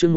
chương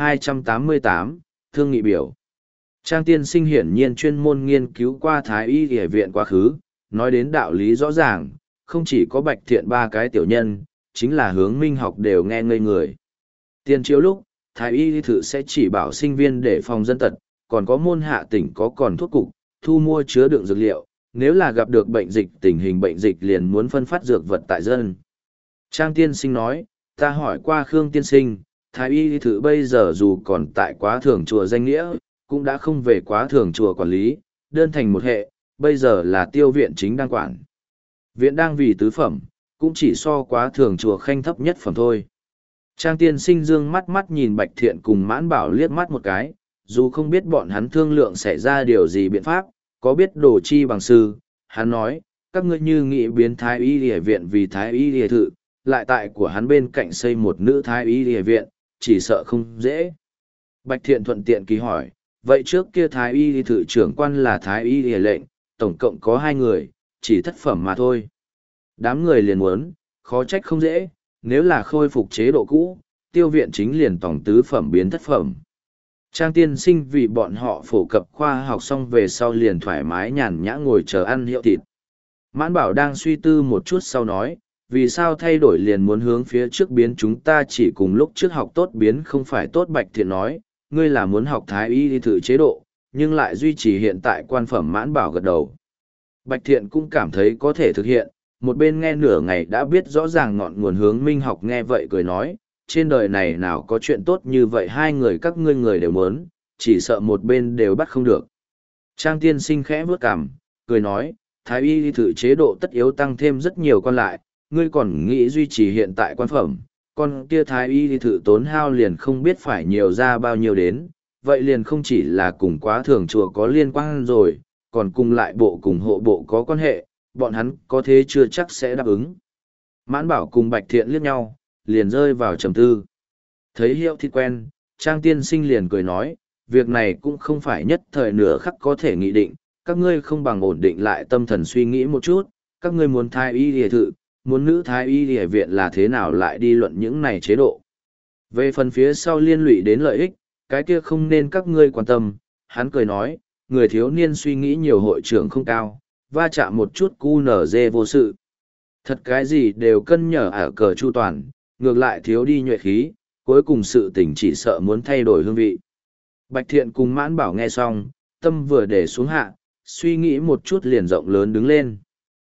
1288, Thương nghị biểu. Trang tiên sinh hiển nhiên chuyên môn nghiên cứu qua Thái Y Y viện quá khứ, nói đến đạo lý rõ ràng, không chỉ có Bạch Thiện ba cái tiểu nhân, chính là Hướng Minh học đều nghe ngây người. Tiên chiếu lúc, Thái Y thử sẽ chỉ bảo sinh viên để phòng dân tật, còn có môn hạ tỉnh có còn thuốc cục, thu mua chứa đựng dược liệu, nếu là gặp được bệnh dịch tình hình bệnh dịch liền muốn phân phát dược vật tại dân. Trang tiên sinh nói, ta hỏi qua Khương tiên sinh, Thái Y thử bây giờ dù còn tại Quá Thường chùa danh nghĩa, cũng đã không về Quá Thường chùa quản lý, đơn thành một hệ, bây giờ là Tiêu viện chính đang quản. Viện đang vì tứ phẩm, cũng chỉ so Quá Thường chùa khanh thấp nhất phẩm thôi. Trang tiên sinh dương mắt mắt nhìn Bạch Thiện cùng Mãn Bảo liếc mắt một cái, dù không biết bọn hắn thương lượng xảy ra điều gì biện pháp, có biết đồ chi bằng sư, hắn nói, các ngươi như nghị biến Thái Y Y viện vì Thái Y Y thự, lại tại của hắn bên cạnh xây một nữ Thái Y Y viện, chỉ sợ không dễ. Bạch Thiện thuận tiện ký hỏi, vậy trước kia Thái Y Y thự trưởng quan là Thái Y Y lệnh, tổng cộng có 2 người, chỉ thất phẩm mà thôi. Đám người liền muốn, khó trách không dễ, nếu là khôi phục chế độ cũ, Tiêu viện chính liền tổng tứ phẩm biến thất phẩm. Trang tiên sinh vì bọn họ phổ cập khoa học xong về sau liền thoải mái nhàn nhã ngồi chờ ăn hiệu thịt. Mãn Bảo đang suy tư một chút sau nói, vì sao thay đổi liền muốn hướng phía trước biến, chúng ta chỉ cùng lúc trước học tốt biến không phải tốt. Bạch Thiện nói, ngươi là muốn học Thái Y đi thử chế độ, nhưng lại duy trì hiện tại quan phẩm. Mãn Bảo gật đầu. Bạch Thiện cũng cảm thấy có thể thực hiện, một bên nghe nửa ngày đã biết rõ ràng ngọn nguồn. Hướng Minh học nghe vậy cười nói, trên đời này nào có chuyện tốt như vậy, 2 người các ngươi người đều muốn, chỉ sợ một bên đều bắt không được. Trang tiên sinh khẽ vớt cằm, cười nói, Thái Y thử chế độ tất yếu tăng thêm rất nhiều con lại, ngươi còn nghĩ duy trì hiện tại quan phẩm, con kia Thái Y thử tốn hao liền không biết phải nhiều ra bao nhiêu đến, vậy liền không chỉ là cùng Quá Thường chùa có liên quan rồi, còn cùng lại bộ cùng hộ bộ có quan hệ, bọn hắn có thế chưa chắc sẽ đáp ứng. Mãn Bảo cùng Bạch Thiện liếc nhau, liền rơi vào trầm tư. Thấy Hiệu Thịt quen, Trang tiên sinh liền cười nói, việc này cũng không phải nhất thời nửa khắc có thể nghị định, các ngươi không bằng ổn định lại tâm thần suy nghĩ một chút, các ngươi muốn Thái Y Y thự, muốn nữ Thái Y Y viện là thế nào lại đi luận những này chế độ. Về phần phía sau liên lụy đến lợi ích, cái kia không nên các ngươi quan tâm. Hắn cười nói, người thiếu niên suy nghĩ nhiều, hội trưởng không cao, va chạm một chút cu nở dê vô sự. Thật cái gì đều cân nhở ở cờ chu toàn, ngược lại thiếu đi nhuệ khí, cuối cùng sự tình chỉ sợ muốn thay đổi hương vị. Bạch Thiện cùng Mãn Bảo nghe xong, tâm vừa để xuống hạ, suy nghĩ một chút liền rộng lớn đứng lên.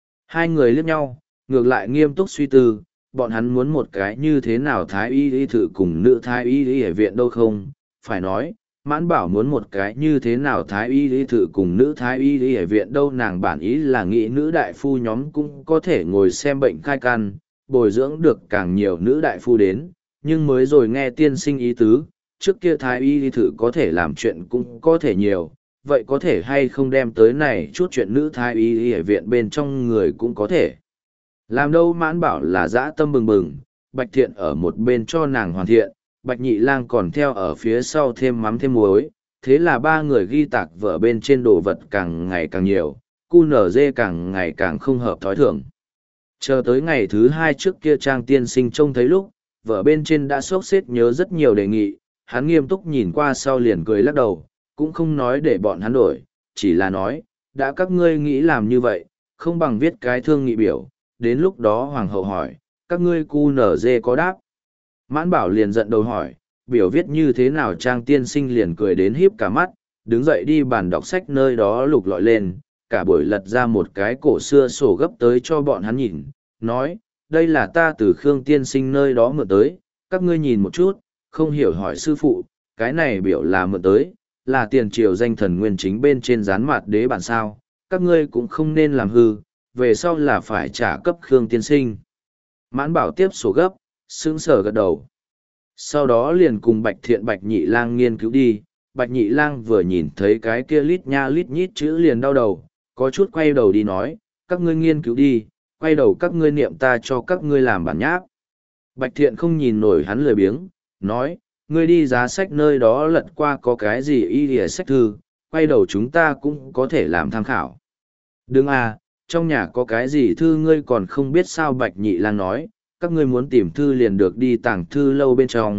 2 người liếc nhau, ngược lại nghiêm túc suy tư, bọn hắn muốn một cái như thế nào Thái Y Y thự cùng nữ Thái Y Y ở viện đâu không, phải nói, Mãn Bảo muốn một cái như thế nào Thái Y Y thự cùng nữ Thái Y Y ở viện đâu, nàng bản ý là nghĩ nữ đại phu nhóm cũng có thể ngồi xem bệnh khai căn, bồi dưỡng được càng nhiều nữ đại phu đến, nhưng mới rồi nghe tiên sinh ý tứ, trước kia Thái Y Y thự có thể làm chuyện cũng có thể nhiều, vậy có thể hay không đem tới này chút chuyện nữ Thái Y Y ở viện bên trong người cũng có thể. Làm đâu. Mãn Bảo là dã tâm bừng bừng, Bạch Thiện ở một bên cho nàng hoàn thiện, Bạch Nhị Lang còn theo ở phía sau thêm mắm thêm muối, thế là 3 người ghi tạc vở bên trên đồ vật càng ngày càng nhiều, cu nở dê càng ngày càng không hợp thói thường. Chờ tới ngày thứ 2 trước kia Trang tiên sinh trông thấy lúc, vở bên trên đã xốc xếp nhớ rất nhiều đề nghị, hắn nghiêm túc nhìn qua sau liền cười lắc đầu, cũng không nói để bọn hắn đổi, chỉ là nói, đã các ngươi nghĩ làm như vậy, không bằng viết cái thương nghị biểu, đến lúc đó hoàng hậu hỏi, các ngươi cu nở dê có đáp. Mãn Bảo liền giận đầu hỏi, biểu viết như thế nào? Trang tiên sinh liền cười đến híp cả mắt, đứng dậy đi bàn đọc sách nơi đó lục lọi lên, cả buổi lật ra một cái cổ xưa sổ gấp tới cho bọn hắn nhìn, nói, đây là ta từ Khương tiên sinh nơi đó mượn tới, các ngươi nhìn một chút, không hiểu hỏi sư phụ, cái này biểu là mượn tới, là tiền triều danh thần nguyên chính bên trên dán mặt đế bản sao, các ngươi cũng không nên làm hư, về sau là phải trả cấp Khương tiên sinh. Mãn Bảo tiếp sổ gấp, sững sờ gật đầu. Sau đó liền cùng Bạch Thiện Bạch Nhị Lang nghiên cứu đi, Bạch Nhị Lang vừa nhìn thấy cái kia lít nha lít nhít chữ liền đau đầu, có chút quay đầu đi nói, các ngươi nghiên cứu đi, quay đầu các ngươi niệm ta cho các ngươi làm bản nháp. Bạch Thiện không nhìn nổi hắn lười biếng, nói, ngươi đi giá sách nơi đó lật qua có cái gì y lìa sách thư, quay đầu chúng ta cũng có thể làm tham khảo. Đừng à, trong nhà có cái gì thư ngươi còn không biết sao? Bạch Nhị Lang nói, các ngươi muốn tìm thư liền được đi tàng thư lâu bên trong,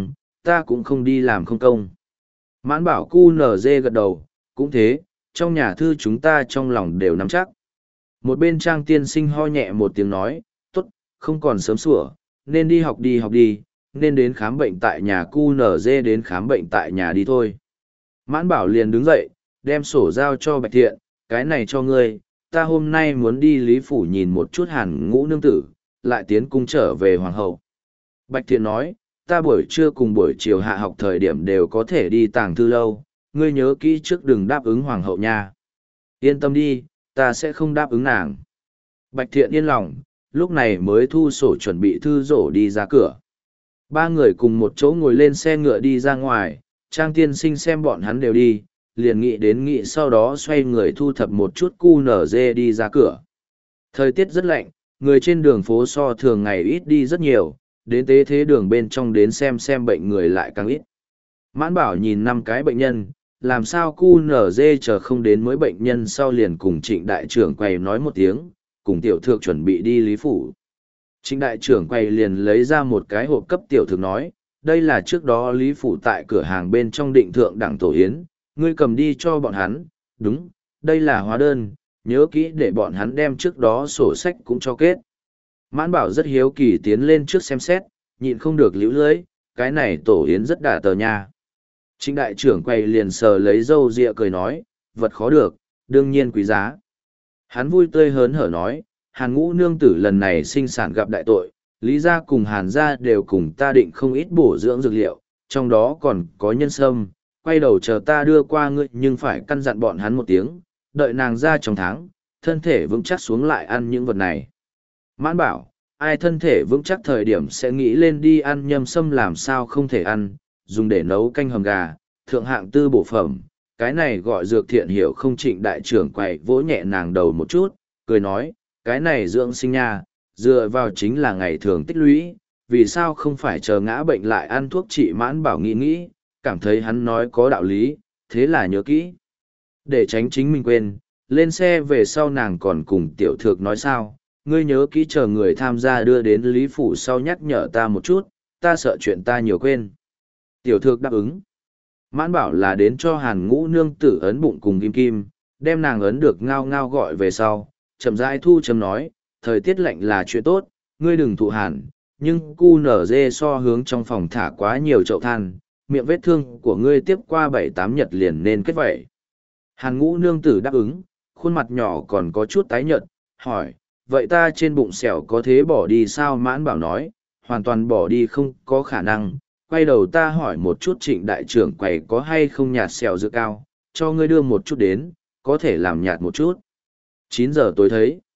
ta cũng không đi làm không công. Mãn bảo QNZ gật đầu, cũng thế, trong nhà thư chúng ta trong lòng đều nắm chắc. Một bên Trang tiên sinh ho nhẹ một tiếng nói, tốt, không còn sớm sủa, nên đi học đi, nên đến khám bệnh tại nhà QNZ đến khám bệnh tại nhà đi thôi. Mãn bảo liền đứng dậy, đem sổ giao cho Bạch Thiện, cái này cho ngươi, ta hôm nay muốn đi Lý Phủ nhìn một chút Hàn Ngũ nương tử, lại tiến cung trở về Hoàng hậu. Bạch Thiện nói, ta buổi trưa cùng buổi chiều hạ học thời điểm đều có thể đi tàng thư lâu, ngươi nhớ kỹ trước đừng đáp ứng Hoàng hậu nha. Yên tâm đi, ta sẽ không đáp ứng nàng. Bạch Thiện yên lòng, lúc này mới thu sổ chuẩn bị thư rổ đi ra cửa. Ba người cùng một chỗ ngồi lên xe ngựa đi ra ngoài, Trang tiên sinh xem bọn hắn đều đi, liền nghĩ sau đó xoay người thu thập một chút QNZ đi ra cửa. Thời tiết rất lạnh, người trên đường phố so thường ngày ít đi rất nhiều, đến tế thế đường bên trong đến xem bệnh người lại càng ít. Mãn bảo nhìn 5 cái bệnh nhân, làm sao QNZ chờ không đến mới bệnh nhân sau liền cùng Trịnh đại trưởng quầy nói một tiếng, cùng tiểu thược chuẩn bị đi Lý Phủ. Trịnh đại trưởng quầy liền lấy ra một cái hộp cấp tiểu thược nói, đây là trước đó Lý Phủ tại cửa hàng bên trong định thượng đẳng tổ yến, ngươi cầm đi cho bọn hắn, đúng, đây là hóa đơn, nhớ kỹ để bọn hắn đem trước đó sổ sách cũng cho kết. Mãn bảo rất hiếu kỳ tiến lên trước xem xét, nhịn không được liễu lưỡi, cái này tổ yến rất đả tờ nha. Trịnh đại trưởng quầy liền sờ lấy râu ria cười nói, vật khó được, đương nhiên quý giá. Hắn vui tươi hớn hở nói, Hàn Ngũ nương tử lần này sinh sản gặp đại tội, Lý gia cùng Hàn gia đều cùng ta định không ít bổ dưỡng dược liệu, trong đó còn có nhân sâm, quay đầu chờ ta đưa qua ngươi nhưng phải căn dặn bọn hắn một tiếng, đợi nàng ra trong tháng, thân thể vững chắc xuống lại ăn những vật này. Mãn bảo, ai thân thể vững chắc thời điểm sẽ nghĩ lên đi ăn nhâm sâm làm sao không thể ăn, dùng để nấu canh hầm gà, thượng hạng tư bổ phẩm, cái này gọi dược thiện hiểu không. Trịnh đại trưởng quậy vỗ nhẹ nàng đầu một chút, cười nói, cái này dưỡng sinh nha, dựa vào chính là ngày thường tích lũy, vì sao không phải chờ ngã bệnh lại ăn thuốc trị. Mãn bảo nghĩ, cảm thấy hắn nói có đạo lý, thế là nhớ kỹ. Để tránh chính mình quên, lên xe về sau nàng còn cùng tiểu thược nói sao, ngươi nhớ kỹ chờ người tham gia đưa đến Lý Phủ sau nhắc nhở ta một chút, ta sợ chuyện ta nhiều quên. Tiểu thược đáp ứng. Mãn bảo là đến cho Hàn Ngũ nương tử ấn bụng cùng kim kim, đem nàng ấn được ngao ngao gọi về sau, chậm rãi thu chấm nói, thời tiết lạnh là chuyện tốt, ngươi đừng thụ hàn, nhưng QNZ so hướng trong phòng thả quá nhiều chậu than, miệng vết thương của ngươi tiếp qua 7-8 nhật liền nên kết vẩy. Hàn Ngũ nương tử đáp ứng, khuôn mặt nhỏ còn có chút tái nhợt, hỏi, vậy ta trên bụng sẹo có thế bỏ đi sao? Mãn bảo nói, hoàn toàn bỏ đi không có khả năng, quay đầu ta hỏi một chút Trịnh đại trưởng quầy có hay không nhạt sẹo dược cao, cho ngươi đưa một chút đến, có thể làm nhạt một chút. 9 giờ tối thấy.